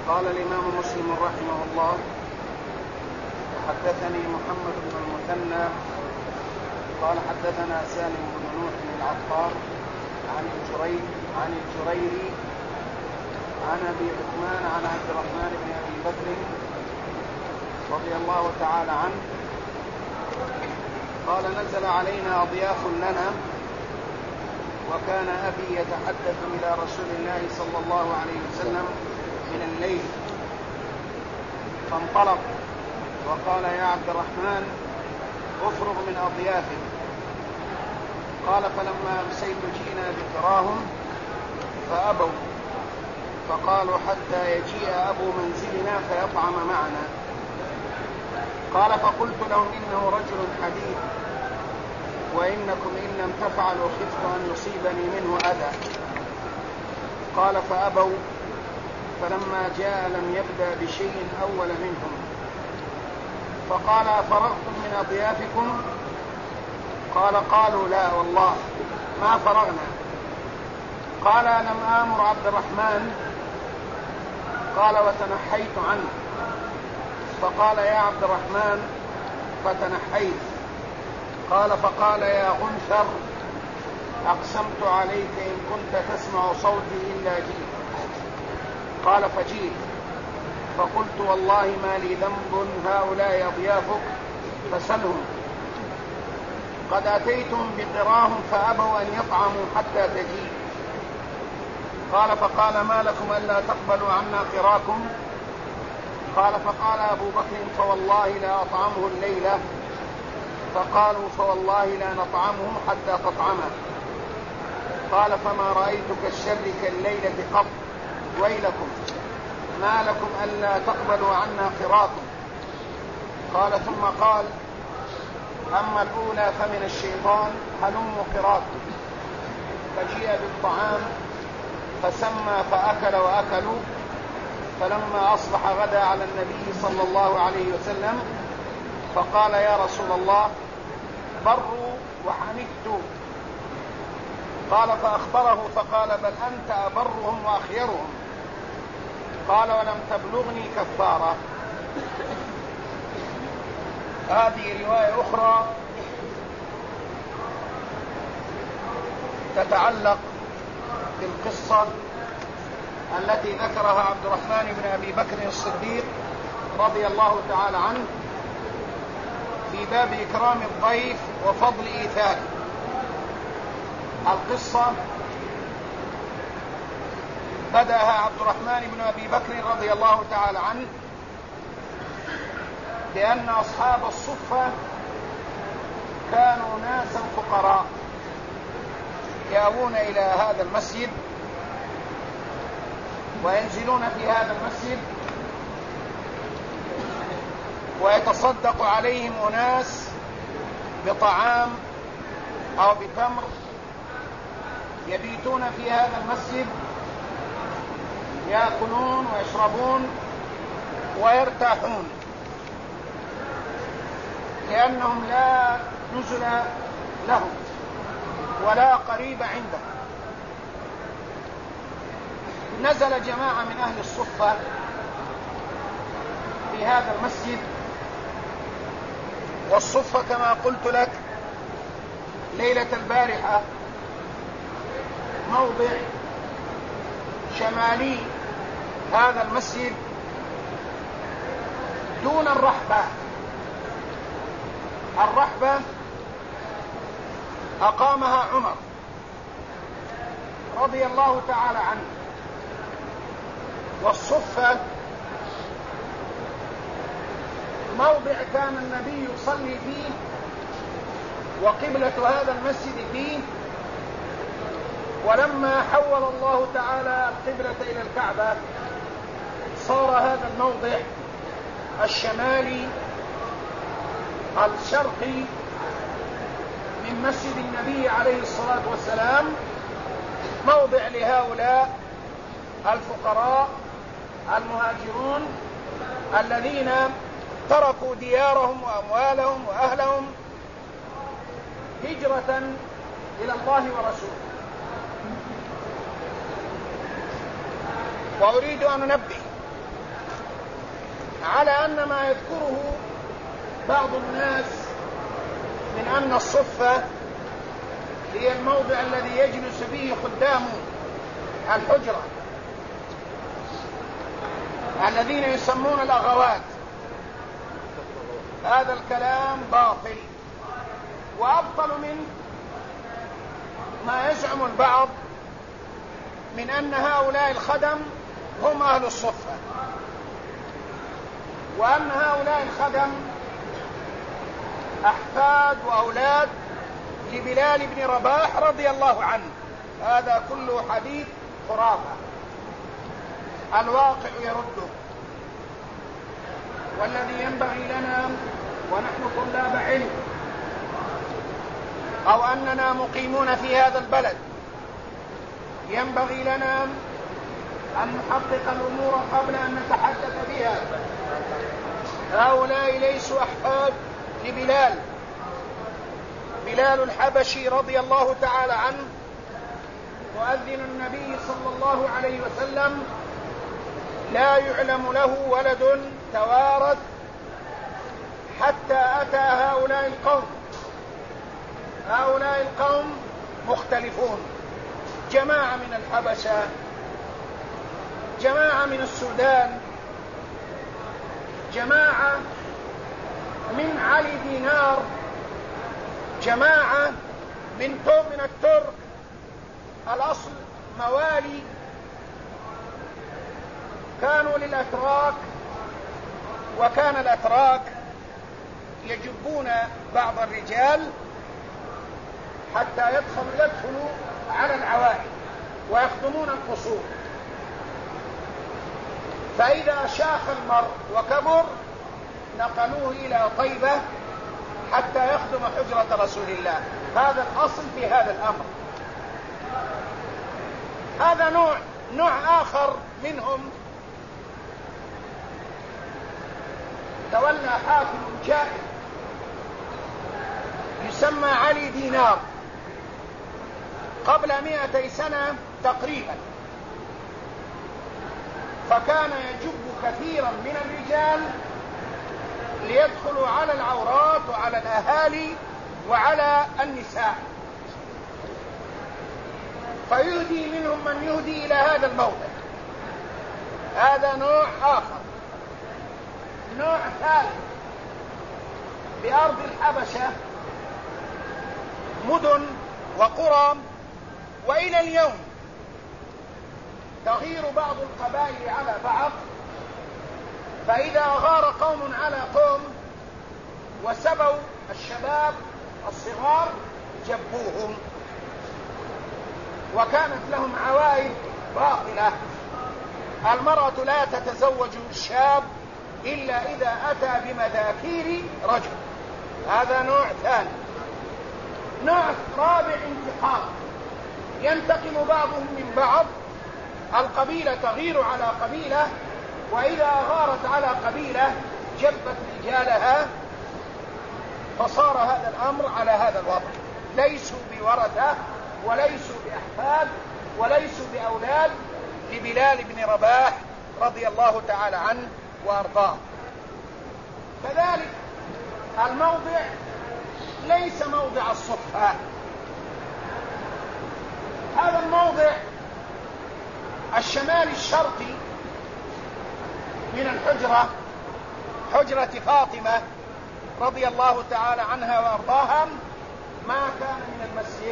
قال الإمام مسلم رحمه الله: حدثني محمد بن المثنى قال حدثنا سالم بن نوح العطار عن الجريري عن أبي عثمان عن عبد الرحمن بن أبي بكر رضي الله تعالى عنه قال: نزل علينا أضياف لنا، وكان أبي يتحدث إلى رسول الله صلى الله عليه وسلم من الليل، فانطلق وقال: يا عبد الرحمن افرغ من أضيافك. قال: فلما أمسيت جئنا بكراهم فأبوا، فقالوا: حتى يجيء أبو منزلنا فيطعم معنا. قال: فقلت لهم: إنه رجل حديث، وإنكم إن لم تفعلوا خفت أن يصيبني منه أذى. قال: فأبوا، فلما جاء لم يبدأ بشيء أول منهم، فقال: أفرغتم من أضيافكم؟ قالوا: لا والله ما فرغنا. قال: لم آمر عبد الرحمن؟ قال: وتنحيت عنه. فقال: يا عبد الرحمن، فتنحيت. قال: فقال: يا غنثر، أقسمت عليك إن كنت تسمع صوتي إلا جئت. قال: فجئت، فقلت: والله ما لي ذنب، هؤلاء أضيافك فسلهم. قد أتيتم بقراهم فأبوا أن يطعموا حتى تجيء. قال: فقال: ما لكم ألا تقبلوا عنا قراكم؟ قال: فقال أبو بكر: فوالله لا أطعمه الليلة. فقالوا: فوالله لا نطعمه حتى تطعمه. قال: فما رأيت كالشر كالليلة قط، ويلكم ما لكم ألا تقبلوا عنا قراكم. قال: ثم قال: أما الأولى فمن الشيطان، هلموا قراكم. فجيء بالطعام فسمى فأكل وأكلوا. فلما أصبح غدا على النبي صلى الله عليه وسلم، فقال: يا رسول الله، بروا وحمدت. قال: فأخبره فقال: بل أنت أبرهم وأخيرهم. قال: ولم تبلغني كفارة. هذه رواية أخرى تتعلق بالقصة التي ذكرها عبد الرحمن بن أبي بكر الصديق رضي الله تعالى عنه في باب إكرام الضيف وفضل إيثاره. القصة بدأها عبد الرحمن بن أبي بكر رضي الله تعالى عنه بأن أصحاب الصفة كانوا ناسا فقراء يأوون إلى هذا المسجد وينزلون في هذا المسجد، ويتصدق عليهم أناس بطعام أو بتمر، يبيتون في هذا المسجد يأكلون ويشربون ويرتاحون، لأنهم لا نزل لهم ولا قريب عندهم. نزل جماعة من أهل الصفة في هذا المسجد، والصفة كما قلت لك ليلة البارحة موضع شمالي هذا المسجد دون الرحبة. الرحبة أقامها عمر رضي الله تعالى عنه، والصفة موضع كان النبي يصلي فيه وقبلة هذا المسجد فيه، ولما حول الله تعالى القبلة إلى الكعبة صار هذا الموضع الشمالي الشرقي من مسجد النبي عليه الصلاة والسلام موضع لهؤلاء الفقراء المهاجرون الذين تركوا ديارهم وأموالهم وأهلهم هجرة إلى الله ورسوله. وأريد أن أنبه على أن ما يذكره بعض الناس من أن الصفة هي الموضع الذي يجلس فيه خدام الحجرة الذين يسمون الأغوات، هذا الكلام باطل وأبطل من ما يزعم البعض من أن هؤلاء الخدم هم أهل الصفة، وأن هؤلاء الخدم أحفاد وأولاد لبلال بن رباح رضي الله عنه. هذا كله حديث خرافة الواقع يرده. والذي ينبغي لنا ونحن طلاب علم أو أننا مقيمون في هذا البلد ينبغي لنا أن نحقق الأمور قبل أن نتحدث بها. هؤلاء ليسوا أحفاد لبلال. بلال الحبشي رضي الله تعالى عنه مؤذن النبي صلى الله عليه وسلم لا يعلم له ولد توارث حتى أتى هؤلاء القوم. هؤلاء القوم مختلفون، جماعة من الحبشة، جماعة من السودان، جماعة من علي دينار، جماعة من الترك، الأصل موالي كانوا للأتراك، وكان الأتراك يجبون بعض الرجال حتى يدخلوا على العوائل ويخدمون القصور، فإذا شاخ المرء وكبر نقلوه إلى طيبة حتى يخدم حجرة رسول الله. هذا الأصل في هذا الأمر. هذا نوع آخر منهم تولى حاكم جائر يسمى علي دينار قبل 200 سنة تقريبا، فكان يجب كثيرا من الرجال ليدخلوا على العورات وعلى الأهالي وعلى النساء، فيهدي منهم من يهدي إلى هذا الموضع. هذا نوع آخر. نوع ثالث بأرض الحبشة مدن وقرى، وإلى اليوم تغير بعض القبائل على بعض، فإذا غار قوم على قوم وسبوا الشباب الصغار جبوهم، وكانت لهم عوائد باطلة. المرأة لا تتزوج الشاب إلا إذا أتى بمذاكير رجل. هذا نوع ثاني. نوع رابع انتقام، ينتقم بعضهم من بعض. القبيلة تغير على قبيلة، وإذا غارت على قبيلة جبت رجالها، فصار هذا الأمر على هذا الوضع. ليسوا بورثة وليسوا بأحفاد وليسوا بأولاد لبلال بن رباح رضي الله تعالى عنه وأرضاه. كذلك الموضع ليس موضع الصفة. هذا الموضع الشمال الشرقي من الحجرة، حجرة فاطمة رضي الله تعالى عنها وأرضاها، ما كان من المسجد.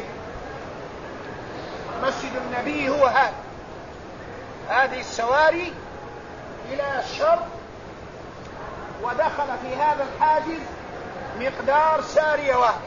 مسجد النبي هو هذه السواري إلى الشرق، ودخل في هذا الحاجز مقدار سارية واحد.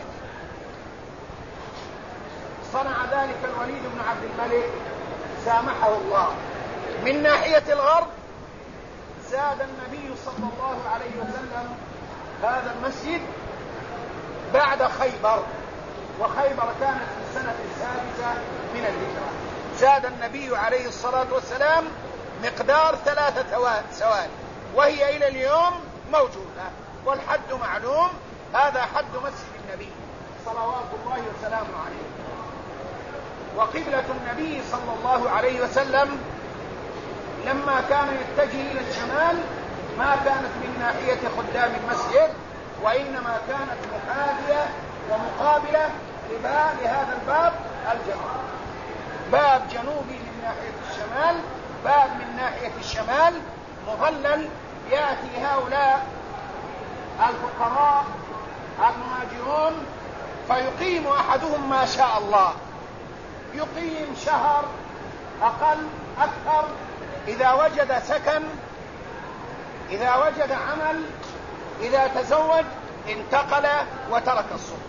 صنع ذلك الوليد بن عبد الملك سامحه الله. من ناحية الغرب زاد النبي صلى الله عليه وسلم هذا المسجد بعد خيبر، وخيبر كانت في السنة السادسة من الهجرة. زاد النبي عليه الصلاة والسلام مقدار 3 سواري، وهي إلى اليوم موجودة، والحد معلوم. هذا حد مسجد النبي صلوات الله وسلامه عليه. وقبلة النبي صلى الله عليه وسلم لما كان يتجه إلى الشمال ما كانت من ناحية خدام المسجد، وإنما كانت محاذية ومقابلة لهذا الباب الجنوبي. باب جنوبي من ناحية الشمال، باب من ناحية الشمال مظلل، يأتي هؤلاء الفقراء المهاجرون فيقيم أحدهم ما شاء الله، يقيم شهر أقل أكثر، إذا وجد سكن، إذا وجد عمل، إذا تزوج انتقل وترك الصفة.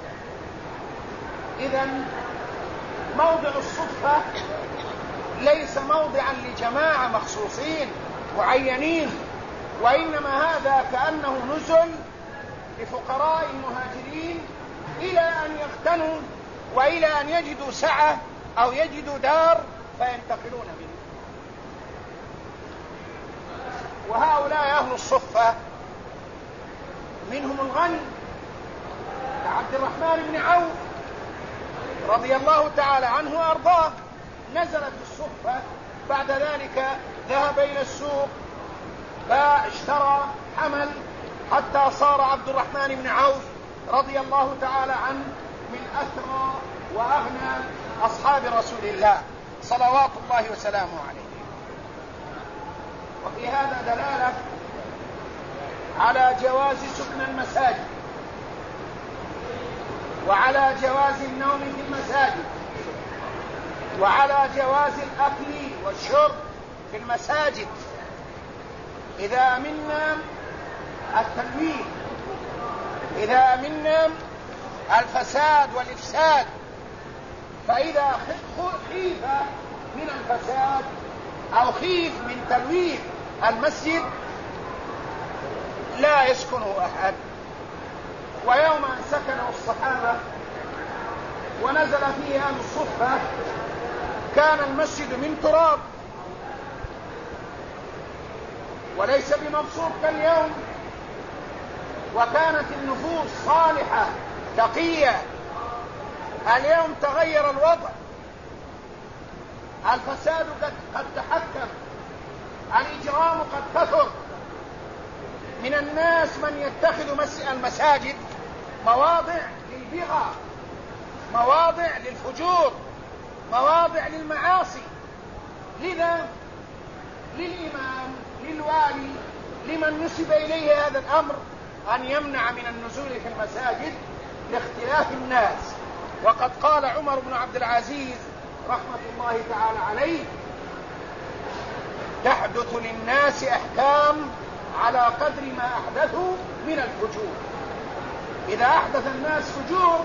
إذن موضع الصفة ليس موضعا لجماعة مخصوصين معينين، وإنما هذا كأنه نزل لفقراء المهاجرين إلى أن يغتنوا وإلى أن يجدوا سعة أو يجدوا دار فينتقلون منه. وهؤلاء أهل الصفة منهم الغني كعبد الرحمن بن عوف رضي الله تعالى عنه وأرضاه، نزلت الصفة، بعد ذلك ذهب إلى السوق فاشترى حمل حتى صار عبد الرحمن بن عوف رضي الله تعالى عنه من أثرى وأغنى أصحاب رسول الله صلوات الله وسلامه عليه. وفي هذا دلالة على جواز سكن المساجد، وعلى جواز النوم في المساجد، وعلى جواز الأكل والشرب في المساجد إذا أمنا التلوين، إذا أمنا الفساد والإفساد. فإذا خيف من الفساد أو خيف من تلوين المسجد لا يسكنه أحد. ويوم أن سكنه الصحابة ونزل فيه أهل الصفة كان المسجد من تراب وليس بمبسوط كاليوم، وكانت النفوس صالحة تقية. اليوم تغير الوضع، الفساد قد تحكم، الإجرام قد كثر، من الناس من يتخذ المساجد مواضع للبغى، مواضع للفجور، مواضع للمعاصي. لذا للإمام، للوالي، لمن نسب إليه هذا الأمر أن يمنع من النزول في المساجد لاختلاف الناس. وقد قال عمر بن عبد العزيز رحمة الله تعالى عليه: تحدث للناس أحكام على قدر ما أحدثوا من الفجور. إذا أحدث الناس فجور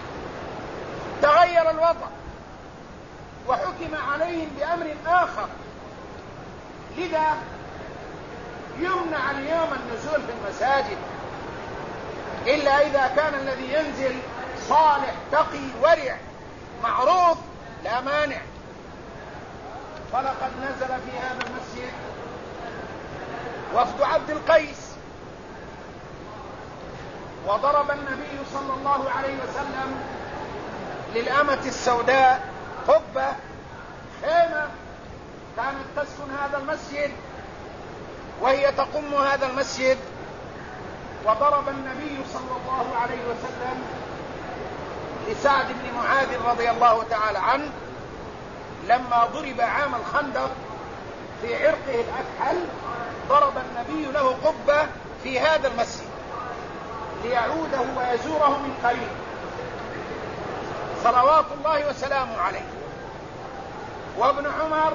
تغير الوضع وحكم عليهم بأمر آخر. لذا يمنع اليوم النزول في المساجد إلا إذا كان الذي ينزل صالح تقي ورع معروف لا مانع. فلقد نزل في هذا المسجد وفد عبد القيس، وضرب النبي صلى الله عليه وسلم للأمة السوداء قبة خيمة كانت تسكن هذا المسجد وهي تقم هذا المسجد. وضرب النبي صلى الله عليه وسلم لسعد بن معاذ رضي الله تعالى عنه لما ضرب عام الخندق في عرقه الأكحل، ضرب النبي له قبة في هذا المسجد ليعوده ويزوره من قريب صلوات الله وسلامه عليه. وابن عمر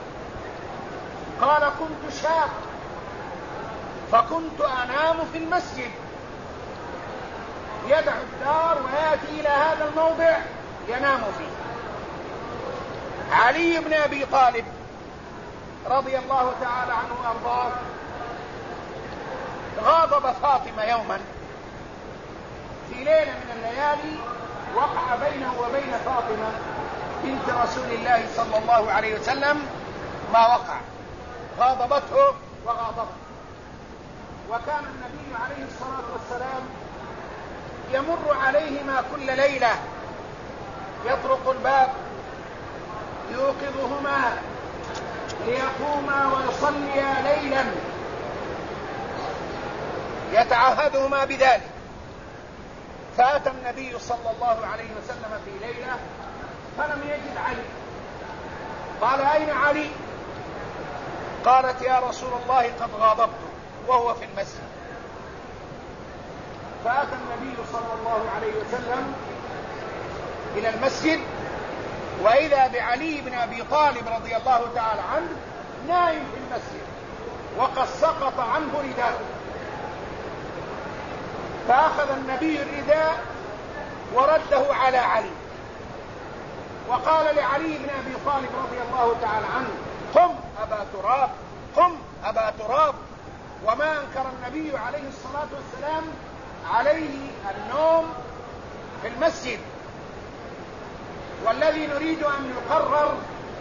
قال: كنت شاب فكنت أنام في المسجد، يدع الدار ويأتي إلى هذا الموضع ينام فيه. علي بن أبي طالب رضي الله تعالى عنه وأرضاه غاضب فاطمة يوما في ليلة من الليالي، وقع بينه وبين فاطمة بنت رسول الله صلى الله عليه وسلم ما وقع، غاضبته وغاضبه. وكان النبي عليه الصلاة والسلام يمر عليهما كل ليلة يطرق الباب يوقظهما ليقوما ويصليا ليلا يتعهدهما بذلك. فأتى النبي صلى الله عليه وسلم في ليلة فلم يجد علي. قال: أين علي؟ قالت: يا رسول الله قد غاضبته وهو في المسجد. فأتى النبي صلى الله عليه وسلم إلى المسجد وإذا بعلي بن أبي طالب رضي الله تعالى عنه نائم في المسجد وقد سقط عنه رداءه. فأخذ النبي الرداء ورده على علي وقال لعلي بن أبي طالب رضي الله تعالى عنه: قم أبا تراب، قم أبا تراب. وما أنكر النبي عليه الصلاة والسلام عليه النوم في المسجد. والذي نريد أن يقرر: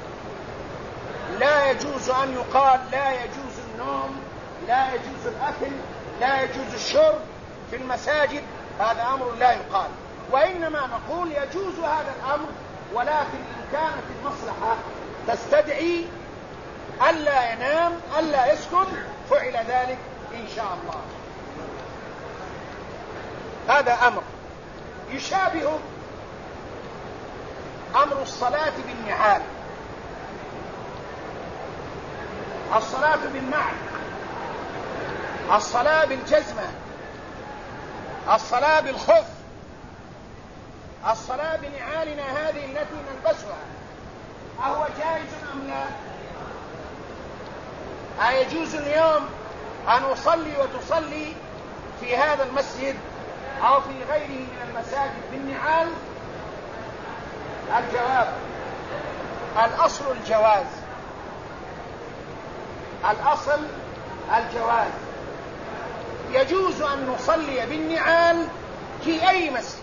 لا يجوز أن يقال لا يجوز النوم، لا يجوز الأكل، لا يجوز الشرب في المساجد. هذا أمر لا يقال، وإنما نقول يجوز هذا الأمر، ولكن إن كانت المصلحة تستدعي ألا ينام ألا يسكن فعل ذلك إن شاء الله. هذا أمر يشابه أمر الصلاة بالنعال. الصلاة بالنعل، الصلاة بالجزمة، الصلاة بالخف، الصلاة بنعالنا هذه التي نلبسها، أهو جائز أم لا؟ أيجوز اليوم أن أصلي وتصلي في هذا المسجد أو في غيره من المساجد بالنعال؟ الجواب: الأصل الجواز، الأصل الجواز. يجوز أن نصلي بالنعال في أي مسجد.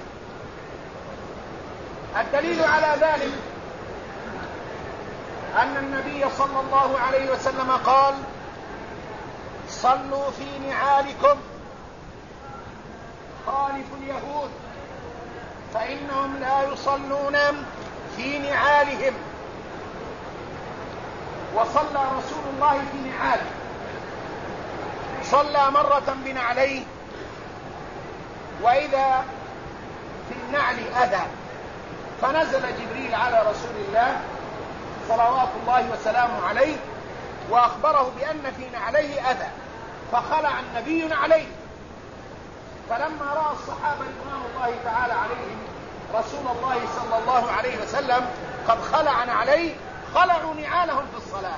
الدليل على ذلك أن النبي صلى الله عليه وسلم قال: صلوا في نعالكم خالفوا اليهود فإنهم لا يصلون في نعالهم. وصلى رسول الله في نعاله، صلى مرة بنعليه وإذا في النعل أذى، فنزل جبريل على رسول الله صلوات الله وسلامه عليه وأخبره بأن في نعليه أذى، فخلع النبي نعليه. فلما رأى الصحابة رضوان الله تعالى عليهم رسول الله صلى الله عليه وسلم قد خلع نعليه خلعوا نعالهم في الصلاة.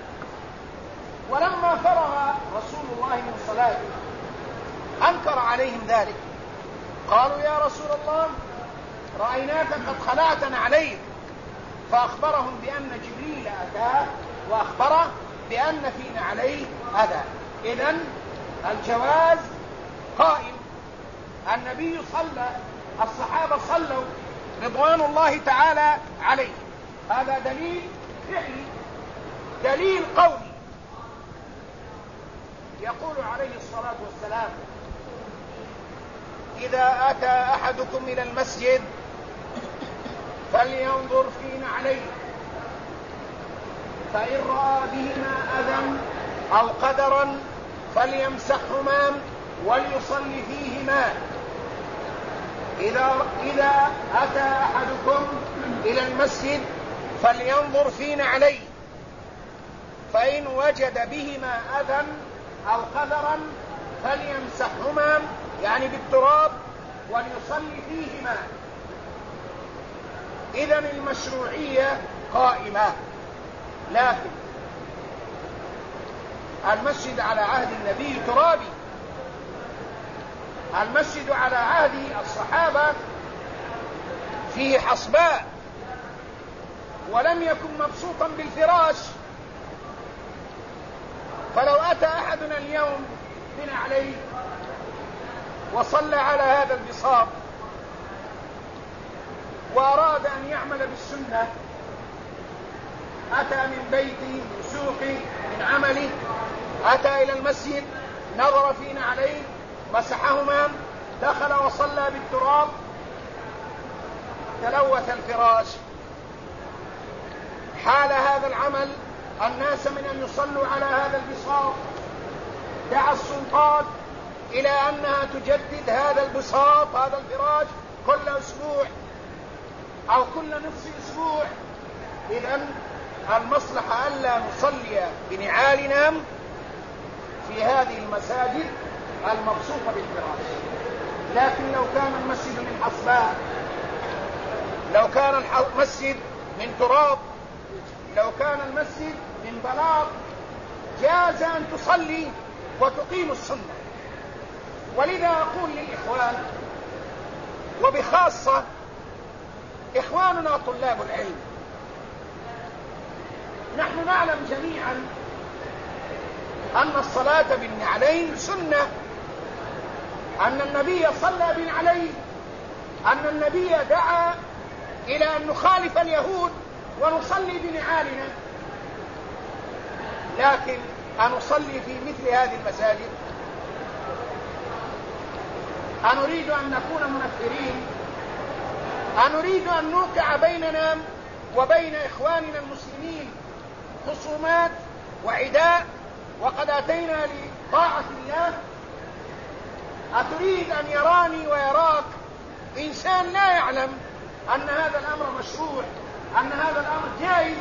ولما فرغ رسول الله من صلاته أنكر عليهم ذلك، قالوا: يا رسول الله رأيناك قد خلعت نعليك. فأخبرهم بأن جبريل أتاه وأخبره بأن في نعليه أذى. إذن الجواز قائم. النبي صلى، الصحابة صلوا رضوان الله تعالى عليه. هذا دليل فعلي، دليل قولي. يقول عليه الصلاة والسلام: إذا أتى أحدكم إلى المسجد فلينظر في نعليه فإن رأى بهما أذى أو قدرا فليمسحهما وليصلي فيهما. إذا أتى أحدكم إلى المسجد فلينظر في نعليه فإن وجد بهما أذى أو قدرا فليمسحهما، يعني بالتراب، وليصلي فيهما. إذن المشروعية قائمة. لكن المسجد على عهد النبي ترابي، المسجد على عهد الصحابة فيه حصباء ولم يكن مبسوطا بالفراش. فلو أتى أحدنا اليوم بنعليه وصلى على هذا البساط وأراد أن يعمل بالسنة، أتى من بيته من سوقه من عمله، أتى إلى المسجد نظر في نعليه مسحهما، دخل وصلى بالتراب، تلوث الفراش. حال هذا العمل الناس من أن يصلوا على هذا البساط. دعا السلطات إلى أنها تجدد هذا البساط هذا الفراش كل أسبوع أو كل نصف أسبوع. إذن المصلحة ألا نصلي بنعالنا في هذه المساجد المبسوطة بالفراش. لكن لو كان المسجد من حصباء، لو كان المسجد من تراب، لو كان المسجد من بلاط، جاز أن تصلي وتقيم السنة. ولذا أقول للإخوان وبخاصة إخواننا طلاب العلم، نحن نعلم جميعا أن الصلاة بالنعلين سنة، أن النبي صلى بنعلين، أن النبي دعا إلى أن نخالف اليهود ونصلي بنعالنا. لكن أنصلي في مثل هذه المساجد؟ أنريد أن نكون منفرين؟ أنريد أن نوقع بيننا وبين إخواننا المسلمين خصومات وعداء وقد أتينا لطاعة الله؟ أتريد أن يراني ويراك إنسان لا يعلم أن هذا الأمر مشروع، أن هذا الأمر جائز،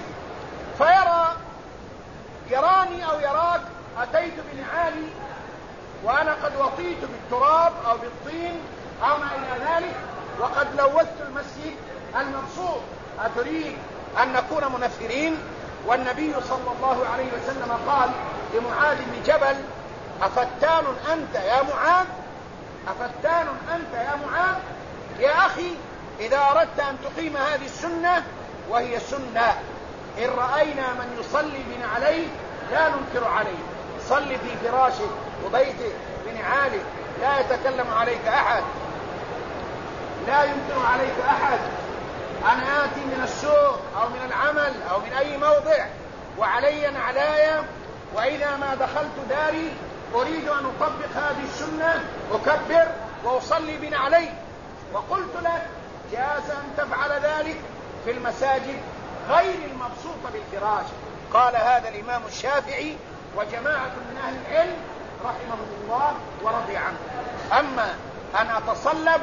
يراني أو يراك أتيت بنعالي وأنا قد وطيت بالتراب أو بالطين أو ما إلى ذلك وقد لوثت المسجد المبسوط؟ أتريد أن نكون منفرين؟ والنبي صلى الله عليه وسلم قال لمعاذ بن جبل: أفتان أنت يا معاذ؟ أفتان أنت يا معاذ؟ يا أخي، إذا أردت أن تقيم هذه السنة وهي سنة، إن رأينا من يصلي بنعليه لا ننكر عليه، صل في فراشك وبيتك بنعالك، لا يتكلم عليك أحد، لا ينكر عليك أحد. أنا آتي من السوق أو من العمل أو من أي موضع وعلي نعلايا، وإذا ما دخلت داري أريد أن أطبق هذه السنة أكبر وأصلي بنعلي. وقلت لك جاز أن تفعل ذلك في المساجد غير المبسوطة بالفراش. قال هذا الإمام الشافعي وجماعة من أهل العلم رحمه الله ورضي عنه. أما أن أتصلب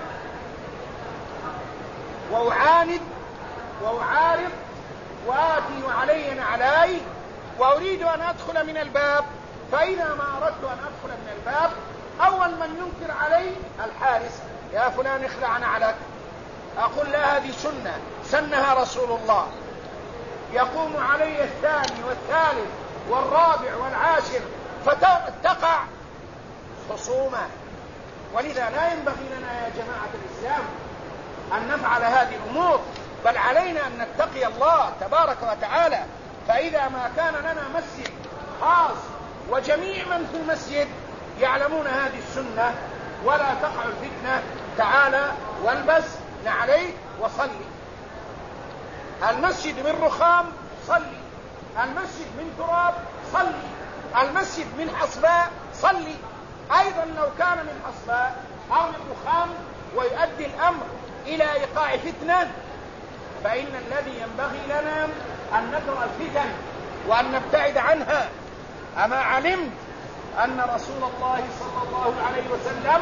وأعاند وأعارض وآتي وعلي نعلاي وأريد أن أدخل من الباب، فإذا ما أردت أن أدخل من الباب أول من ينكر علي الحارس: يا فلان اخلع نعلك. أقول لا، هذه سنة سنها رسول الله. يقوم علي الثاني والثالث والرابع والعاشر فتقع خصومة. ولذا لا ينبغي لنا يا جماعة الإسلام أن نفعل هذه الأمور، بل علينا أن نتقي الله تبارك وتعالى. فإذا ما كان لنا مسجد خاص وجميع من في المسجد يعلمون هذه السنة ولا تقع الفتنة، تعالى والبس نعليك وصلي. المسجد من رخام صلي، المسجد من تراب صلي، المسجد من حصباء صلي. أيضا لو كان من حصباء أو من رخام ويؤدي الأمر إلى إيقاع فتنة، فإن الذي ينبغي لنا أن ندرأ الفتن وأن نبتعد عنها. أما علمت أن رسول الله صلى الله عليه وسلم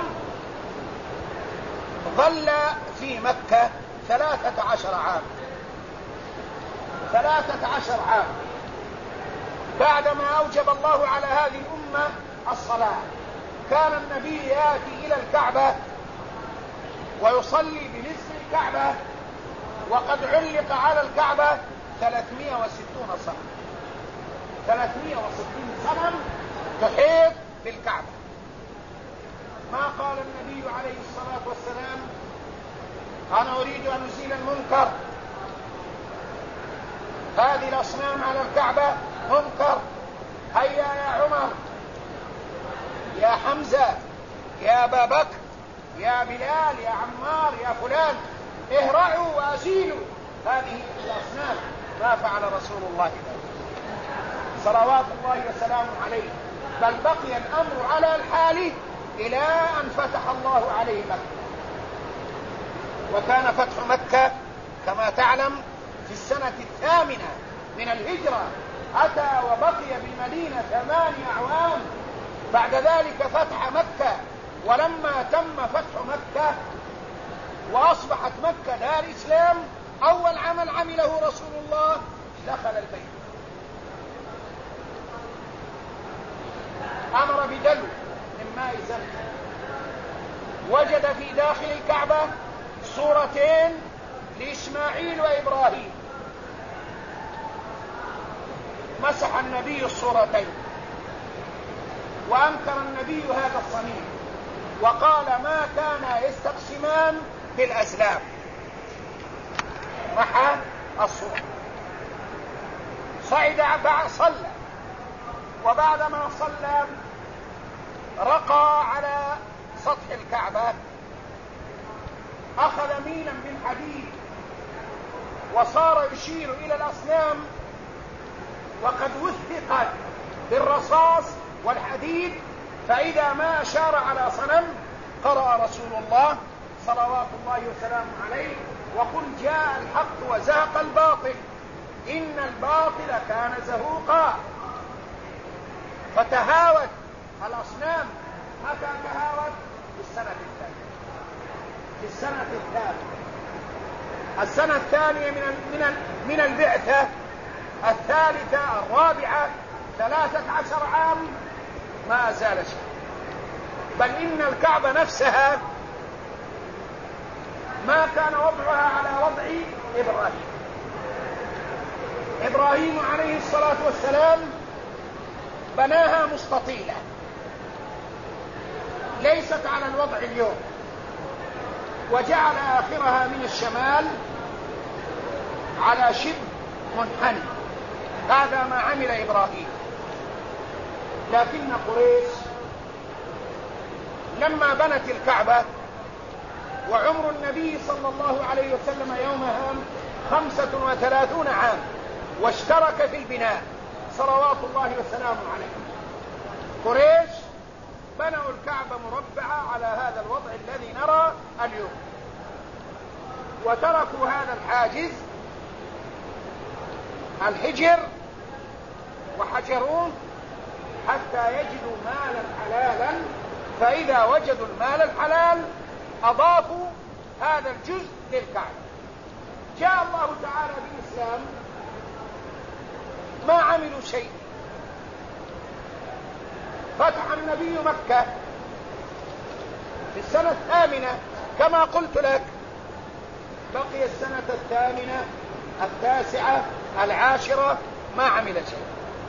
ظل في مكة 13 عام، 13 عام بعدما أوجب الله على هذه الأمة الصلاة. كان النبي يأتي إلى الكعبة ويصلي بنصف الكعبة، وقد علق على الكعبة 360 صنم، 360 صنم تحيط بالكعبة. ما قال النبي عليه الصلاة والسلام: أنا أريد أن أزيل المنكر، هذه الأصنام على الكعبة منكر، هيا يا عمر، يا حمزة، يا أبا بكر، يا بلال، يا عمار، يا فلان، اهرعوا وأزيلوا هذه الأصنام. ما فعل رسول الله ذلك صلوات الله وسلامه عليه، بل بقي الأمر على الحال إلى أن فتح الله عليه مكة. وكان فتح مكة كما تعلم في السنة 8 من الهجرة، أتى وبقي بالمدينة 8 أعوام. بعد ذلك فتح مكة ولما تم فتح مكة وأصبحت مكة دار إسلام، أول عمل عمله رسول الله دخل البيت، أمر بدلو من ماء زمزم، وجد في داخل الكعبة صورتين لإسماعيل وإبراهيم، مسح النبي الصورتين وأنكر النبي هذا الصنيع، وقال ما كان يستقسمان بالأزلام، محى الصورة، صعد صلى، وبعدما صلى رقى على سطح الكعبة، أخذ ميلا من حديد وصار يشير إلى الأصنام، وقد وثقت بالرصاص والحديد، فإذا ما أشار على صنم قرأ رسول الله صلوات الله وسلامه عليه: وقل جاء الحق وزهق الباطل إن الباطل كان زهوقا. فتهاوت الأصنام. متى تهاوت؟ في السنة الثانية. في السنة الثانية. السنة الثانية من البعثة، الثالثة، الرابعة، 13 عام ما زال شيء، بل إن الكعبة نفسها ما كان وضعها على وضع إبراهيم. إبراهيم عليه الصلاة والسلام بناها مستطيلة، ليست على الوضع اليوم، وجعل آخرها من الشمال على شبه منحني. هذا ما عمل إبراهيم. لكن قريش لما بنت الكعبة وعمر النبي صلى الله عليه وسلم يومها 35 عام، واشترك في البناء صلوات الله وسلامه عليه، قريش بنوا الكعبة مربعة على هذا الوضع الذي نرى اليوم، وتركوا هذا الحاجز الحجر وحجروه حتى يجدوا مالا حلالا، فإذا وجدوا المال الحلال أضافوا هذا الجزء للكعبة. جاء الله تعالى بالإسلام ما عملوا شيء. فتح النبي مكة في السنة الثامنة كما قلت لك، بقي السنة الثامنة، التاسعة، العاشرة ما عمل شيء.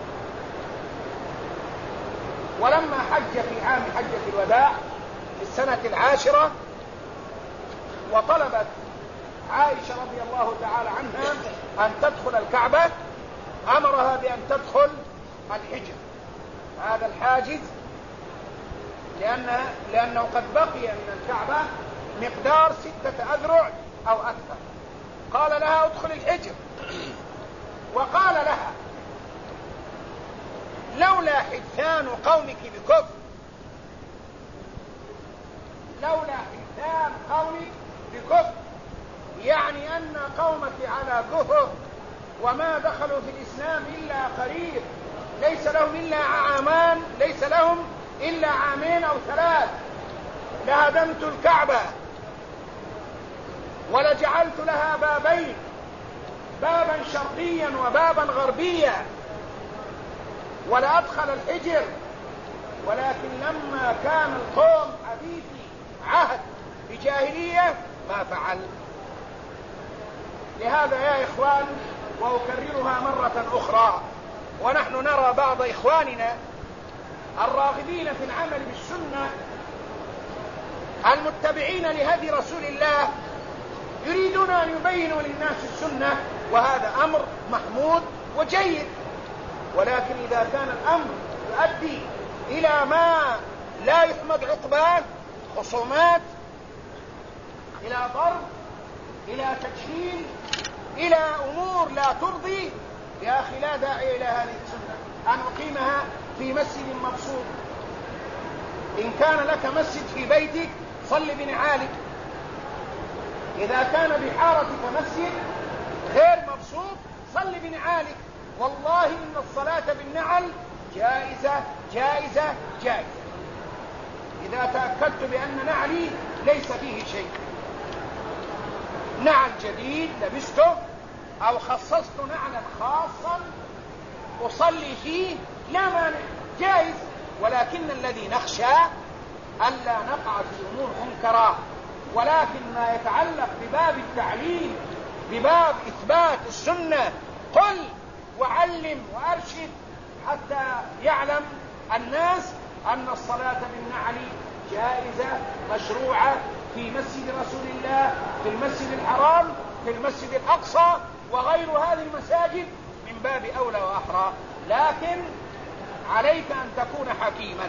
ولما حج في عام حجة الوداع في السنة العاشرة، وطلبت عائشة رضي الله تعالى عنها أن تدخل الكعبة، أمرها بأن تدخل الحجر، هذا الحاجز، لأنه قد بقي من الكعبة مقدار 6 أذرع أو أكثر. قال لها ادخل الحجر، وقال لها لولا حدثان قومك بكفر، لولا حدثان قومك بكفر، يعني أن قومك على كفر وما دخلوا في الإسلام إلا قريب، ليس لهم إلا عامان، ليس لهم إلا عامين أو 3، لهدمت الكعبة ولجعلت لها بابين، بابا شرقيا وبابا غربيا، ولأدخل الحجر، ولكن لما كان القوم حديثي عهد بجاهلية ما فعل. لهذا يا إخوان، وأكررها مرة أخرى، ونحن نرى بعض إخواننا الراغبين في العمل بالسنة المتبعين لهدي رسول الله يريدون أن يبينوا للناس السنة، وهذا أمر محمود وجيد، ولكن إذا كان الأمر يؤدي إلى ما لا يحمد عقباه، خصومات، إلى ضرب، إلى تدشين، إلى أمور لا ترضي، يا أخي لا داعي إلى هذه السنة أن أقيمها في مسجد مبسوط. إن كان لك مسجد في بيتك صل بنعالك، إذا كان بحارتك مسجد غير مبسوط صل بنعالك. والله إن الصلاة بالنعل جائزة جائزة جائزة. إذا تأكدت بأن نعلي ليس فيه شيء، نعل جديد لبسته أو خصصت نعلا خاصا أصلي فيه لا مانع، جائز، ولكن الذي نخشى ألا نقع في أمور منكرة. ولكن ما يتعلق بباب التعليم، بباب إثبات السنة، قل وعلم وأرشد حتى يعلم الناس أن الصلاة بالنعل جائزة مشروعة في مسجد رسول الله، في المسجد الحرام، في المسجد الأقصى وغير هذه المساجد من باب أولى وأحرى. لكن عليك أن تكون حكيما.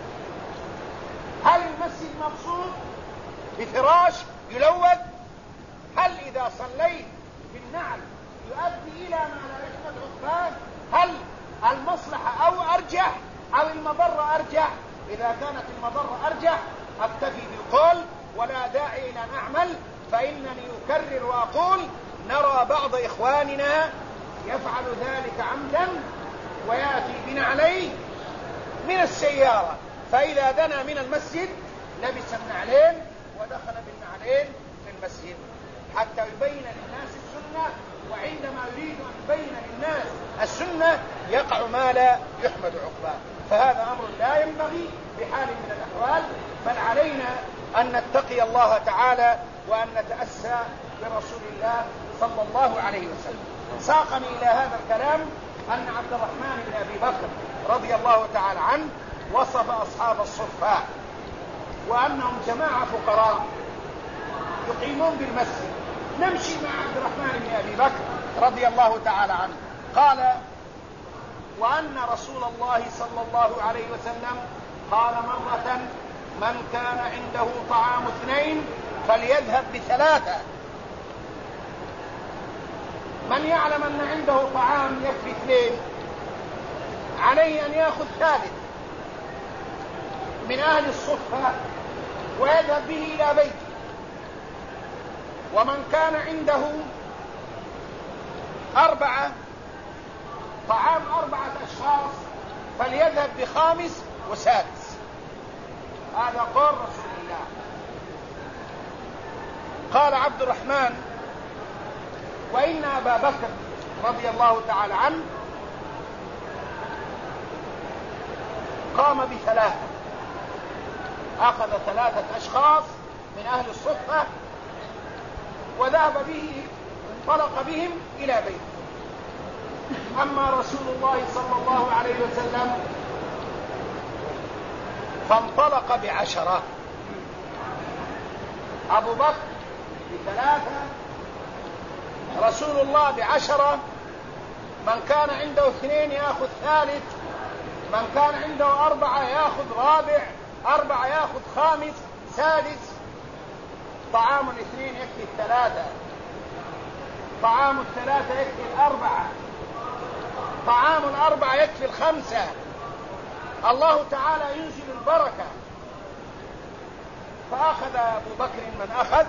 هل المسجد مقصود بفراش يلوث؟ هل إذا صليت بالنعل يؤدي إلى ما لا يحمد عقباه؟ هل المصلحة أو أرجح أو المضرة أرجح؟ إذا كانت المضرة أرجح أكتفي بالقول ولا داعي إلى نعمل، فإنني أكرر وأقول نرى بعض إخواننا يفعل ذلك عمدا ويأتي بنعليه من السيارة، فإذا دنا من المسجد لبس النعلين ودخل بالنعلين في المسجد حتى يبين للناس السنة، وعندما يريد أن يبين للناس السنة يقع ما لا يحمد عقباه. فهذا أمر لا ينبغي بحال من الأحوال، بل علينا أن نتقي الله تعالى وأن نتأسى برسول الله صلى الله عليه وسلم. ساقني إلى هذا الكلام أن عبد الرحمن بن أبي بكر رضي الله تعالى عنه وصف أصحاب الصفة وأنهم جماعة فقراء يقيمون بالمسجد. نمشي مع عبد الرحمن بن أبي بكر رضي الله تعالى عنه. قال: وأن رسول الله صلى الله عليه وسلم قال مرة: من كان عنده طعام 2 فليذهب ب3. من يعلم أن عنده طعام يكفي 2 عليه أن يأخذ 3 من أهل الصفة ويذهب به إلى بيته. ومن كان عنده 4 طعام 4 أشخاص فليذهب ب5 و6. هذا قول رسول الله. قال عبد الرحمن: وإن أبا بكر رضي الله تعالى عنه قام ب3، أخذ 3 أشخاص من أهل الصفة وذهب به، انطلق بهم إلى بيته. أما رسول الله صلى الله عليه وسلم فانطلق ب10. أبو بكر ب3، رسول الله ب10. من كان عنده 2 يأخذ 3، من كان عنده 4 يأخذ 4، 4 يأخذ 5، 6. طعام 2 يكفي 3، طعام 3 يكفي 4، طعام 4 يكفي 5. الله تعالى ينزل البركة. فأخذ أبو بكر من أخذ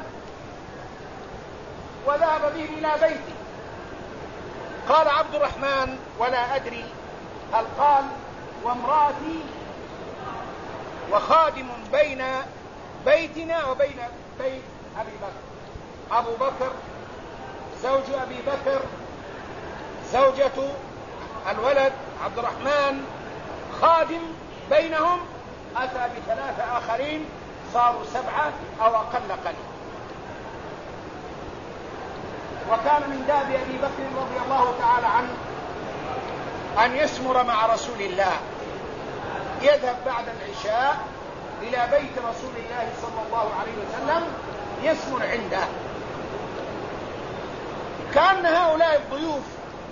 وذهب به إلى بيته. قال عبد الرحمن: ولا أدري هل قال وامرأتي وخادم بين بيتنا وبين بيت أبي بكر. أبو بكر زوج أبي بكر، زوجة الولد عبد الرحمن، خادم بينهم، أتى ب3 آخرين صاروا 7 أو أقل قليل. وكان من داب أبي بكر رضي الله تعالى عنه أن يسمر مع رسول الله، يذهب بعد العشاء إلى بيت رسول الله صلى الله عليه وسلم يسمر عنده. كأن هؤلاء الضيوف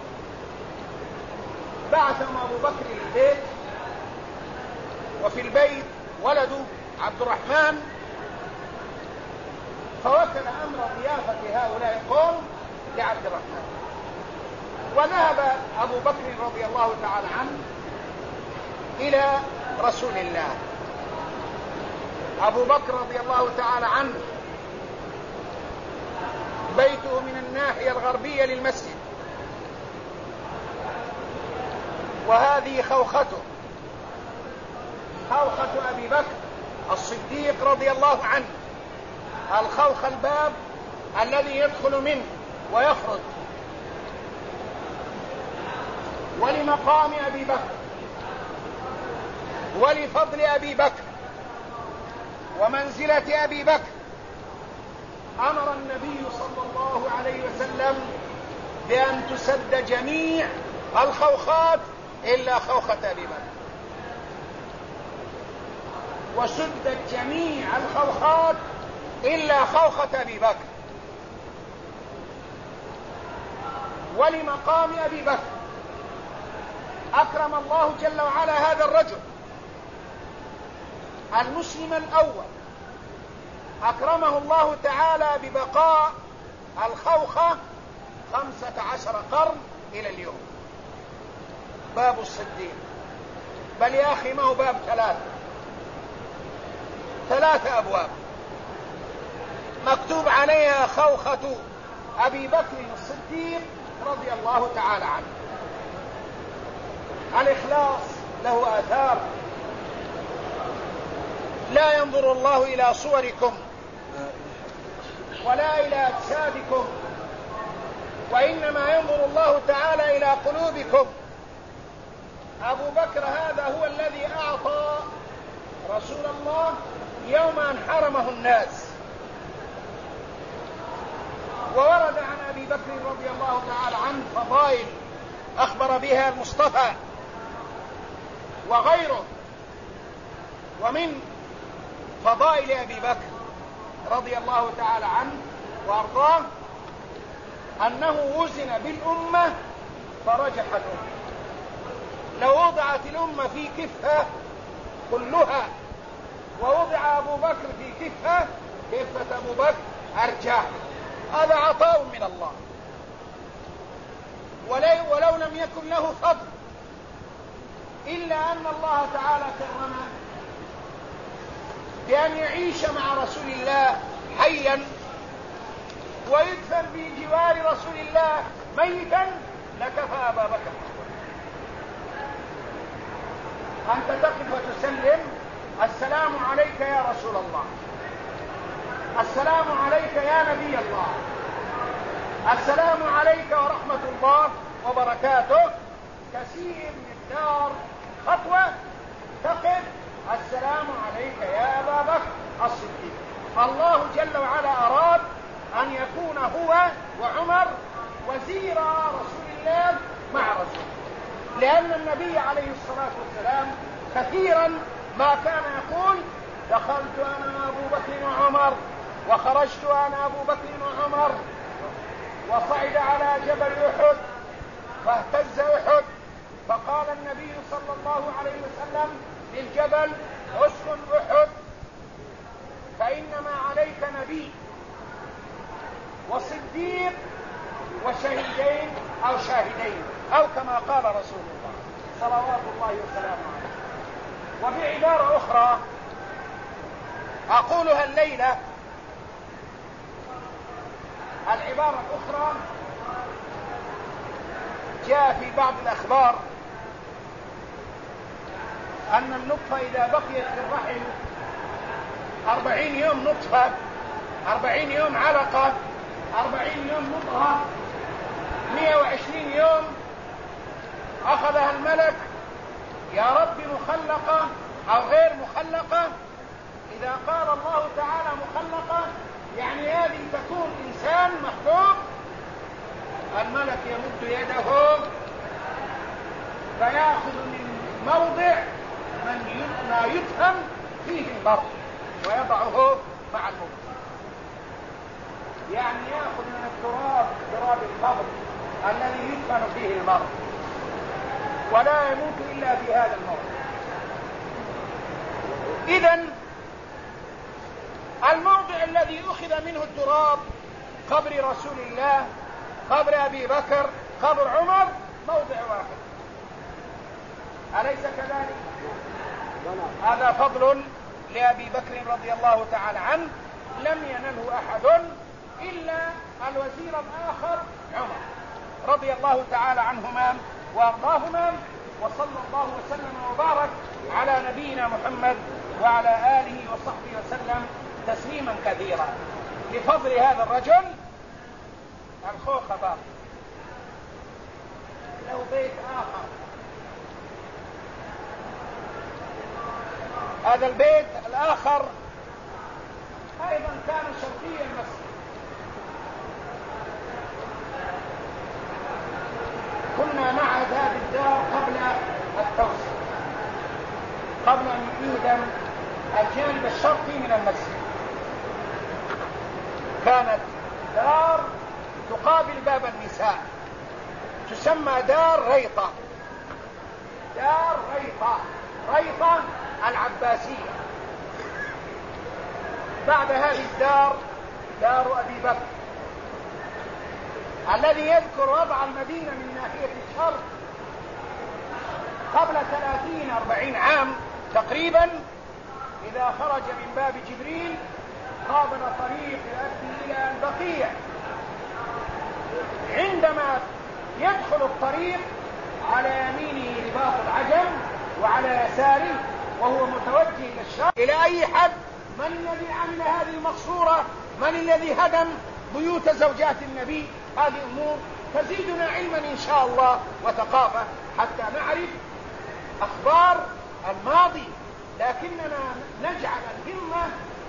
بعثهم أبو بكر البيت، وفي البيت ولده عبد الرحمن، فوكل أمر ضيافة هؤلاء القوم لعبد الرحمن. وذهب أبو بكر رضي الله تعالى عنه إلى رسول الله. أبو بكر رضي الله تعالى عنه بيته من الناحية الغربية للمسجد، وهذه خوخته، خوخة أبي بكر الصديق رضي الله عنه الخوخ الباب الذي يدخل منه ويخرج، ولمقام أبي بكر ولفضل أبي بكر ومنزلة أبي بكر أمر النبي صلى الله عليه وسلم بأن تسد جميع الخوخات إلا خوخة أبي بكر، وسدت جميع الخوخات إلا خوخة أبي بكر. ولمقام أبي بكر أكرم الله جل وعلا هذا الرجل المسلم الأول، أكرمه الله تعالى ببقاء الخوخة 15 قرن إلى اليوم. باب الصديق، بل يا أخي ما هو باب ثلاثة أبواب مكتوب عليها خوخة أبي بكر الصديق رضي الله تعالى عنه. الإخلاص له آثار، لا ينظر الله إلى صوركم ولا إلى أجسادكم، وإنما ينظر الله تعالى إلى قلوبكم. أبو بكر هذا هو الذي أعطى رسول الله يوم أن حرمه الناس. وورد عن أبي بكر رضي الله تعالى عنه فضائل أخبر بها المصطفى وغيره. ومن فضائل أبي بكر رضي الله تعالى عنه وأرضاه أنه وزن بالأمة فرجح الأمة. لو وضعت الأمة في كفة كلها ووضع أبو بكر في كفة أبو بكر أرجح. هذا عطاء من الله، ولو لم يكن له فضل إلا أن الله تعالى كرمه بأن يعيش مع رسول الله حيا ويدفن بجوار رسول الله ميتا لكفى أبا بكر أنت تقف وتسلم: السلام عليك يا رسول الله، السلام عليك يا نبي الله، السلام عليك ورحمة الله وبركاته. تسير مقدار خطوة تقف: السلام عليك يا أبا بكر الصديق. الله جل وعلا أراد أن يكون هو وعمر وزيرا رسول الله مع رسوله، لأن النبي عليه الصلاة والسلام كثيرا ما كان يقول: دخلت أنا أبو بكر وعمر وخرجت أنا أبو بكر وعمر، وصعد على جبل أحد فاهتز أحد، فقال النبي صلى الله عليه وسلم للجبل: اسكن أحد فإنما عليك نبي وصديق وشهيدين أو شاهدين، أو كما قال رسول الله صلوات الله وسلامه عليه. وبعبارة أخرى أقولها الليلة، العبارة الأخرى جاء في بعض الأخبار أن النطفة إذا بقيت في الرحم 40 يوم نطفة، 40 يوم علقة، 40 يوم مضغة، 120 يوم أخذها الملك: يا رب مخلقة أو غير مخلقة. إذا قال الله تعالى مخلقة يعني هذه تكون إنسان مخلوق، الملك يمد يده فيأخذ من موضع ما يفهم فيه المرء ويضعه مع الموت، يعني يأخذ من التراب، تراب القبر الذي يدفن فيه المرء، ولا يموت إلا في هذا الموت. إذن الموضع الذي أخذ منه التراب قبر رسول الله، قبر أبي بكر، قبر عمر، موضع واحد، أليس كذلك؟ هذا فضل لأبي بكر رضي الله تعالى عنه لم ينله أحد إلا الوزير الآخر عمر رضي الله تعالى عنهما وأرضاهما. وصلى الله وسلم وبارك على نبينا محمد وعلى آله وصحبه وسلم تسليما كثيرا. لفضل هذا الرجل الخوخ باقي. له بيت آخر، هذا البيت الآخر أيضا كان شرقي المسجد. كنا مع هذه الدار قبل التوسع، قبل أن يهدم الجانب الشرقي من المسجد. كانت دار تقابل باب النساء، تسمى دار ريطة. دار ريطة، ريطة العباسية. بعد هذه الدار دار أبي بكر، الذي يذكر وضع المدينة من ناحية الشرق قبل 30-40 عام تقريبا. إذا خرج من باب جبريل قابل طريق يؤدي إلى البقيع. عندما يدخل الطريق على يمينه رباط العجم وعلى يساره وهو متوجه للشرق. إلى أي حد؟ من الذي عمل هذه المقصورة؟ من الذي هدم بيوت زوجات النبي؟ هذه أمور تزيدنا علما إن شاء الله وثقافة حتى نعرف أخبار الماضي. لكننا نجعل الهمة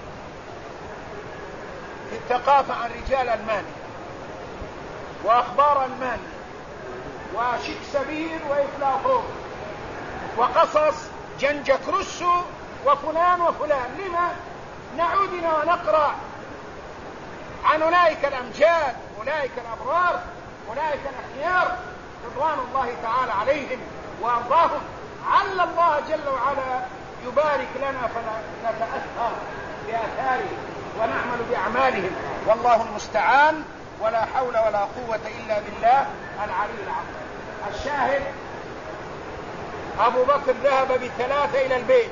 في الثقافة عن رجال المانيا وأخبار المانيا وشكسبير وإفلاطون وقصص جنجك روسو وفلان وفلان. لما نعودنا ونقرأ عن أولئك الأمجاد، أولئك الأبرار، أولئك الأخيار رضوان الله تعالى عليهم وأرضاهم. عل الله جل وعلا يبارك لنا فنتأثر بآثارهم ونعمل بأعمالهم، والله المستعان، ولا حول ولا قوة إلا بالله العلي العظيم. الشاهد: أبو بكر ذهب ب3 إلى البيت،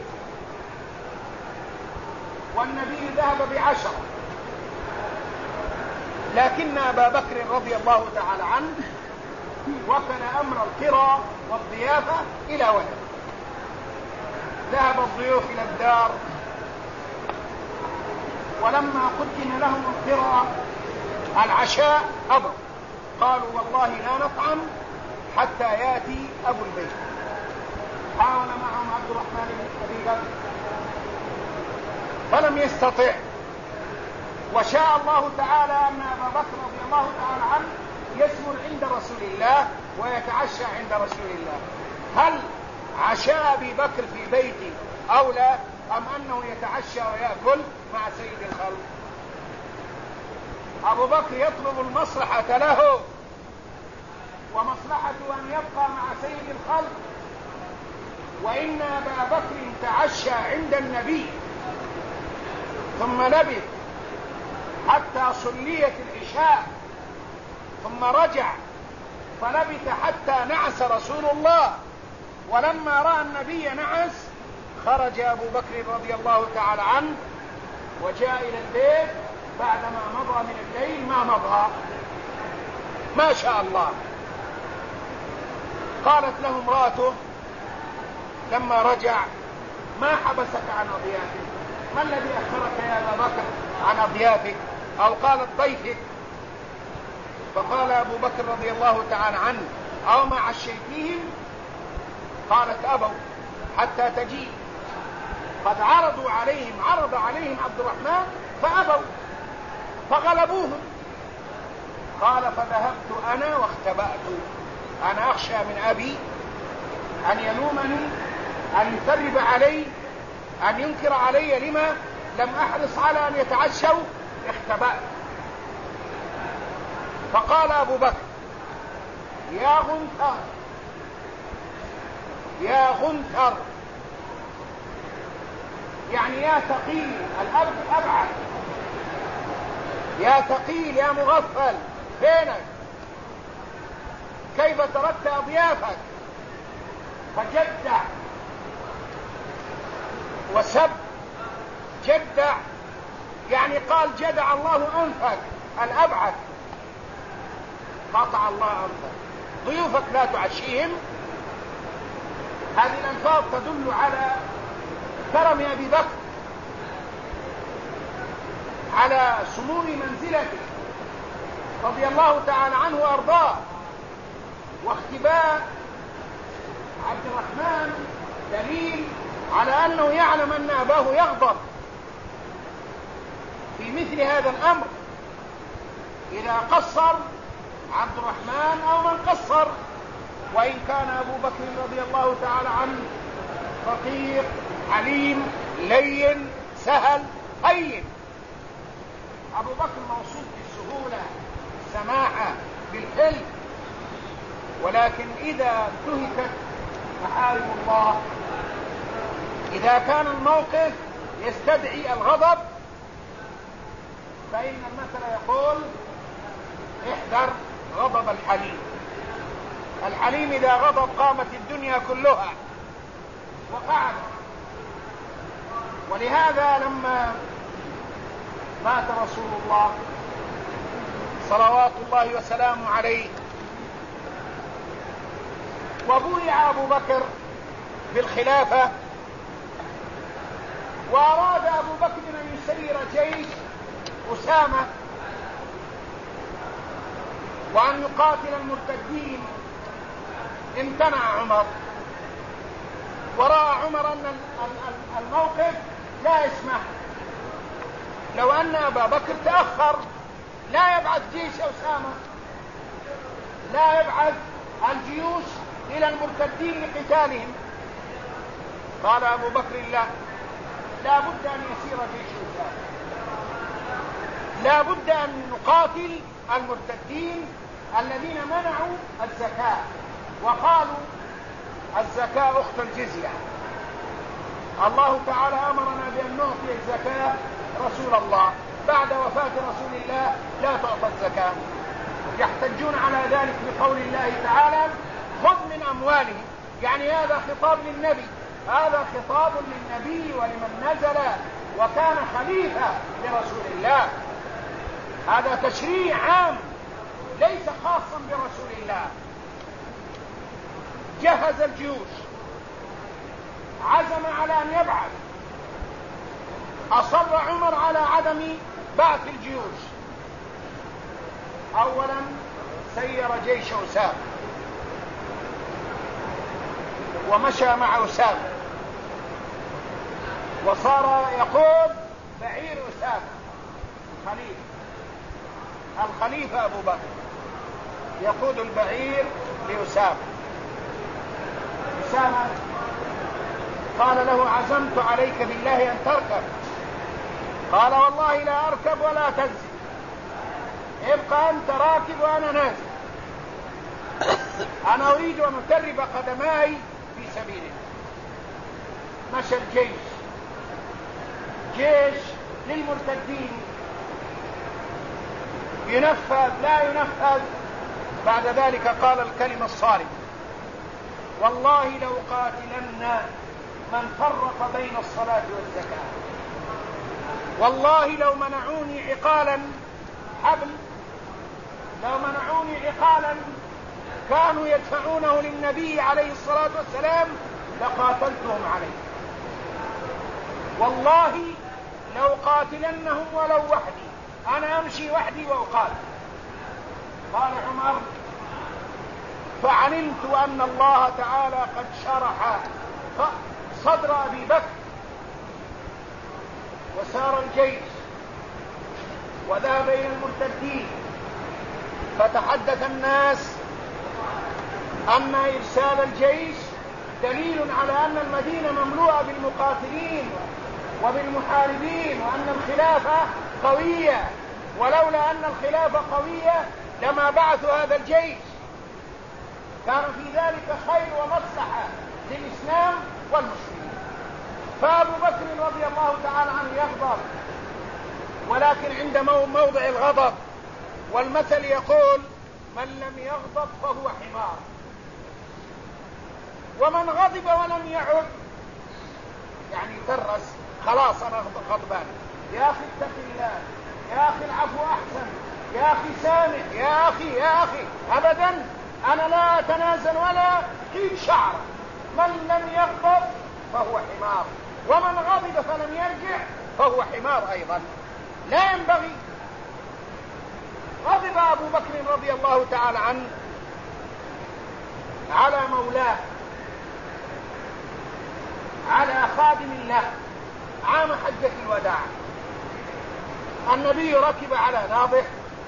والنبي ذهب ب10، لكن أبا بكر رضي الله تعالى عنه وكل أمر القرى والضيافة إلى ولد. ذهب الضيوف إلى الدار، ولما قدم لهم القرى العشاء أبوا، قالوا والله لا نطعم حتى يأتي أبو البيت. حاول معهم عبد الرحمن بن أبي بكر فلم يستطع، وشاء الله تعالى أن أبا بكر رضي الله تعالى عنه يسمر عند رسول الله ويتعشى عند رسول الله. هل عشاء أبي بكر في بيته أولى أم أنه يتعشى ويأكل مع سيد الخلق؟ أبو بكر يطلب المصلحة له، ومصلحته أن يبقى مع سيد الخلق، وإن أبا بكر تعشى عند النبي ثم لبث حتى صليت العشاء ثم رجع فلبث حتى نعس رسول الله. ولما رأى النبي نعس خرج أبو بكر رضي الله تعالى عنه وجاء إلى البيت بعدما مضى من الليل ما مضى، ما شاء الله. قالت له امرأته لما رجع: ما حبسك عن أضيافك؟ ما الذي أخرك يا أبا بكر عن أضيافك؟ أو قالت ضيفك. فقال أبو بكر رضي الله تعالى عنه: أو ما عشيتيهم؟ قالت: أبوا حتى تجيء. قد عرض عليهم عبد الرحمن فأبوا فغلبوهم. قال: فذهبت أنا واختبأت. أنا أخشى من أبي أن يلومني، أن يثرب علي، أن ينكر علي لما لم أحرص على أن يتعشوا، اختبأت. فقال أبو بكر: يا غنثر، يا غنثر، يعني يا ثقيل، الأب أبعد، يا ثقيل يا مغفل، فينك؟ كيف تركت أضيافك؟ فجدع وسب. جدع يعني قال جدع الله أنفك، الأبعد، قطع الله أنفك، ضيوفك لا تعشيهم. هذه الألفاظ تدل على كرم أبي بكر، على سمو منزلته رضي الله تعالى عنه وأرضاه، واختباء عبد الرحمن دليل على أنه يعلم أن أباه يغضب في مثل هذا الأمر إذا قصر عبد الرحمن أو من قصر، وإن كان أبو بكر رضي الله تعالى عنه رقيق عليم لين سهل هين. أبو بكر موصوف بالسهولة السماحة بالحلم، ولكن إذا انتهكت محارم الله، إذا كان الموقف يستدعي الغضب، فإن المثل يقول احذر غضب الحليم. الحليم إذا غضب قامت الدنيا كلها وقعد. ولهذا لما مات رسول الله صلوات الله وسلامه عليه وبويع أبو بكر بالخلافة، وأراد أبو بكر أن يسير جيش أسامة وأن يقاتل المرتدين، امتنع عمر، ورأى عمر أن الموقف لا يسمح. لو أن أبا بكر تأخر لا يبعث جيش أسامة، لا يبعث الجيوش إلى المرتدين لقتالهم. قال أبو بكر لا بد أن يسير جيش أسامة، لا بد أن نقاتل المرتدين الذين منعوا الزكاة وقالوا الزكاة أخت الجزية. الله تعالى أمرنا بأن نعطي الزكاة رسول الله، بعد وفاة رسول الله لا تعطى الزكاة. يحتجون على ذلك بقول الله تعالى خذ من أموالهم، يعني هذا خطاب للنبي، هذا خطاب للنبي ولمن نزل وكان خليفة لرسول الله. هذا تشريع عام ليس خاصا برسول الله. جهز الجيوش، عزم على أن يبعث، أصر عمر على عدم بعث الجيوش. أولا سير جيش أسامة ومشى مع أسامة، وصار يقود بعير أسامة الخليفة أبو بكر يقود البعير لأسامة. أسامة قال له عزمت عليك بالله أن تركب. قال والله لا أركب ولا تنزل، ابقى أنت راكب وأنا نازل، أنا أريد أن أدرب قدماي في سبيل الله. مشى الجيش، جيش للمرتدين، ينفذ لا ينفذ. بعد ذلك قال الكلمة الصارمة والله لو قاتلن من فرق بين الصلاة والزكاة، والله لو منعوني عقالا حبل، لو منعوني عقالا كانوا يدفعونه للنبي عليه الصلاة والسلام لقاتلتهم عليه، والله لو قاتلنهم ولو وحدي، أنا أمشي وحدي وأقاتل. قال عمر فعلمت أن الله تعالى قد شرح صدر أبي بكر، وسار الجيش وذهب إلى المرتدين، فتحدث الناس أن إرسال الجيش دليل على أن المدينة مملوءة بالمقاتلين وبالمحاربين، وأن الخلافة قوية، ولولا أن الخلافة قوية لما بعثوا هذا الجيش. كان في ذلك خير ومصلحة للإسلام والمسلمين. فأبو بكر رضي الله تعالى عنه يغضب، ولكن عند موضع الغضب، والمثل يقول من لم يغضب فهو حمار، ومن غضب ولم يعد يعني ترس، خلاص أنا غضبان، يا أخي اتق الله، يا أخي العفو أحسن، يا أخي سامح، يا أخي أبدا أنا لا أتنازل ولا قيل شعر. من لم يغضب فهو حمار. ومن غضب فلم يرجع فهو حمار أيضا، لا ينبغي. غضب أبو بكر رضي الله تعالى عنه على مولاه، على خادم الله، عام حجة الوداع. النبي ركب على ناضح،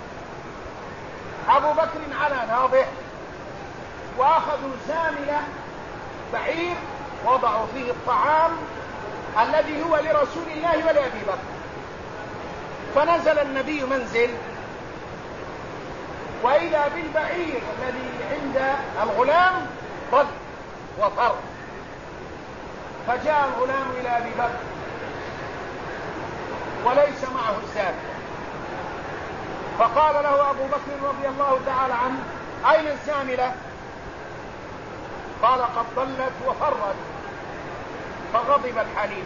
أبو بكر على ناضح، وأخذوا زاملة بعير وضعوا فيه الطعام الذي هو لرسول الله ولأبي بكر. فنزل النبي منزل، وإذا بالبعير الذي عند الغلام رد وفر، فجاء الغلام إلى أبي بكر وليس معه الزامل، فقال له أبو بكر رضي الله تعالى عنه: أين الزاملة؟ قال: قد ضلت وفرت. فغضب الحليم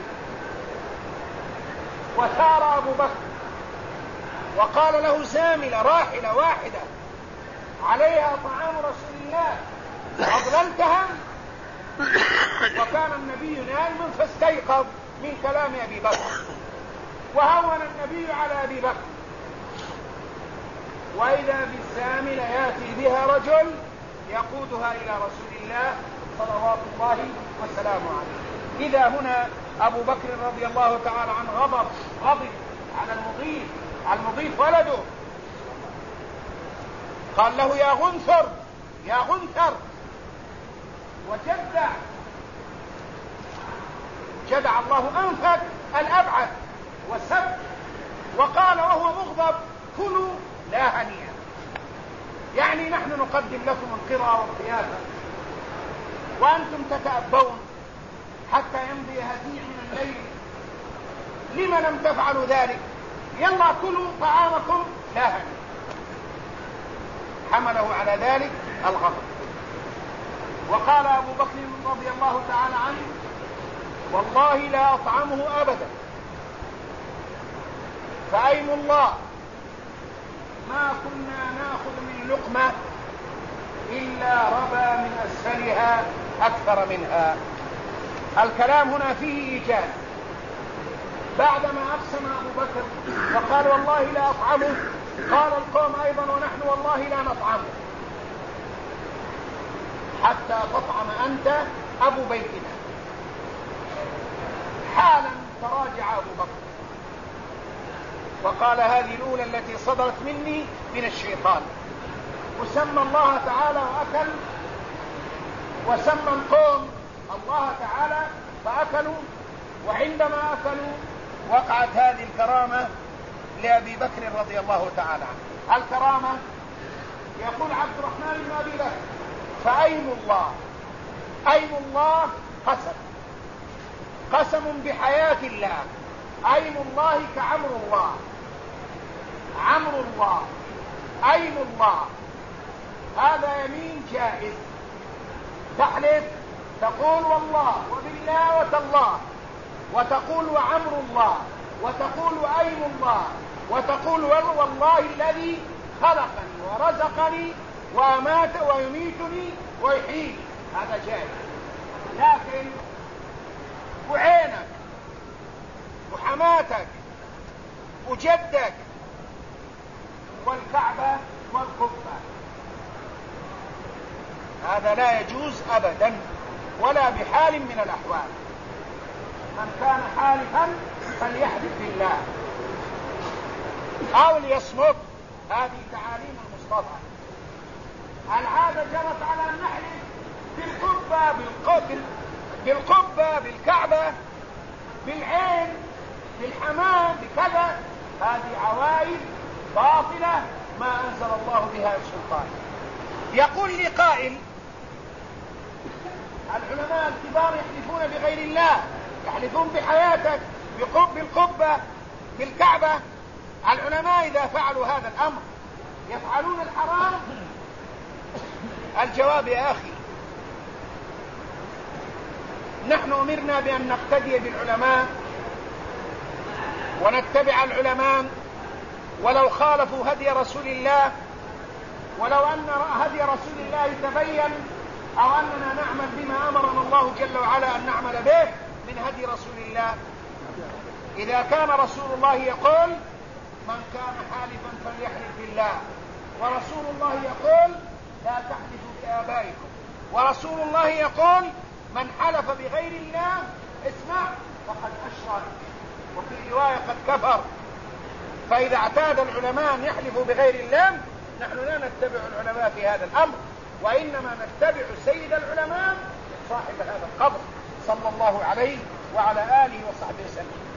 وثار أبو بكر وقال له: زاملة راحلة واحدة عليها طعام رسول الله أضللتها؟ وكان النبي نائما فاستيقظ من كلام أبي بكر، وهون النبي على أبي بكر. وإذا بالزاملة يأتي بها رجل يقودها إلى رسول الله صلوات الله وسلامه عليه. إذا هنا أبو بكر رضي الله تعالى عنه غضب على المضيف ولده، قال له: يا غنثر يا غنثر، جدع الله أنفك الأبعد وسب، وقال وهو مغضب: كلوا لا هنيئا، يعني نحن نقدم لكم القرى والضيافة وأنتم تتأبون حتى يمضي هزيع من الليل، لما لم تفعلوا ذلك؟ يلا كلوا طعامكم لا هنيئا. حمله على ذلك الغضب. وقال أبو بكر رضي الله تعالى عنه: والله لا أطعمه أبدا، فأيم الله ما كنا نأخذ من لقمة إلا ربى من أسفلها أكثر منها. الكلام هنا فيه إيجاز. بعدما أقسم أبو بكر وقال: والله لا أطعمه، قال القوم أيضا: ونحن والله لا نطعمه حتى تطعم أنت أبو بيتنا. حالا تراجع أبو بكر وقال: هذه الأولى التي صدرت مني من الشيطان. وسمى الله تعالى وأكل، وسمى القوم الله تعالى فأكلوا. وعندما أكلوا وقعت هذه الكرامة لأبي بكر رضي الله تعالى عنه. الكرامة يقول عبد الرحمن بن أبي بكر: فأيم الله قسم بحياة الله. أيم الله كعمر الله، أيم الله هذا يمين جائز، تحلف تقول والله وبالله وتالله، وتقول وعمر الله، وتقول أيم الله، وتقول والله الذي خلقني ورزقني وأمات ويميتني ويحييني، هذا جائز. لكن وعينك وحماتك وجدك والكعبة والقبة، هذا لا يجوز أبدا ولا بحال من الأحوال. من كان حالفا فليحلف بالله أو ليصمت. هذه تعاليم المصطفى. العادة جرت على أن نحلف بالقبة بالكعبة بالعين بالحمام بكذا. هذه عوائد باطلة ما أنزل الله بها سلطان. يقول لي قائل: العلماء الكبار يحلفون بغير الله، يحلفون بحياتك بالقبة بالكعبة. العلماء إذا فعلوا هذا الأمر يفعلون الحرام؟ الجواب يا أخي: نحن أمرنا بأن نقتدي بالعلماء ونتبع العلماء ولو خالفوا هدي رسول الله، ولو أن هدي رسول الله تبين، أو أننا نعمل بما أمرنا الله جل وعلا أن نعمل به من هدي رسول الله؟ إذا كان رسول الله يقول من كان حالفا فليحلف بالله، ورسول الله يقول لا تحلفوا بآبائكم، ورسول الله يقول من حلف بغير الله اسمع فقد أشرك، وفي رواية قد كفر. فإذا اعتاد العلماء أن يحلفوا بغير الله نحن لا نتبع العلماء في هذا الأمر، وإنما نتبع سيد العلماء صاحب هذا القبر صلى الله عليه وعلى آله وصحبه وسلم.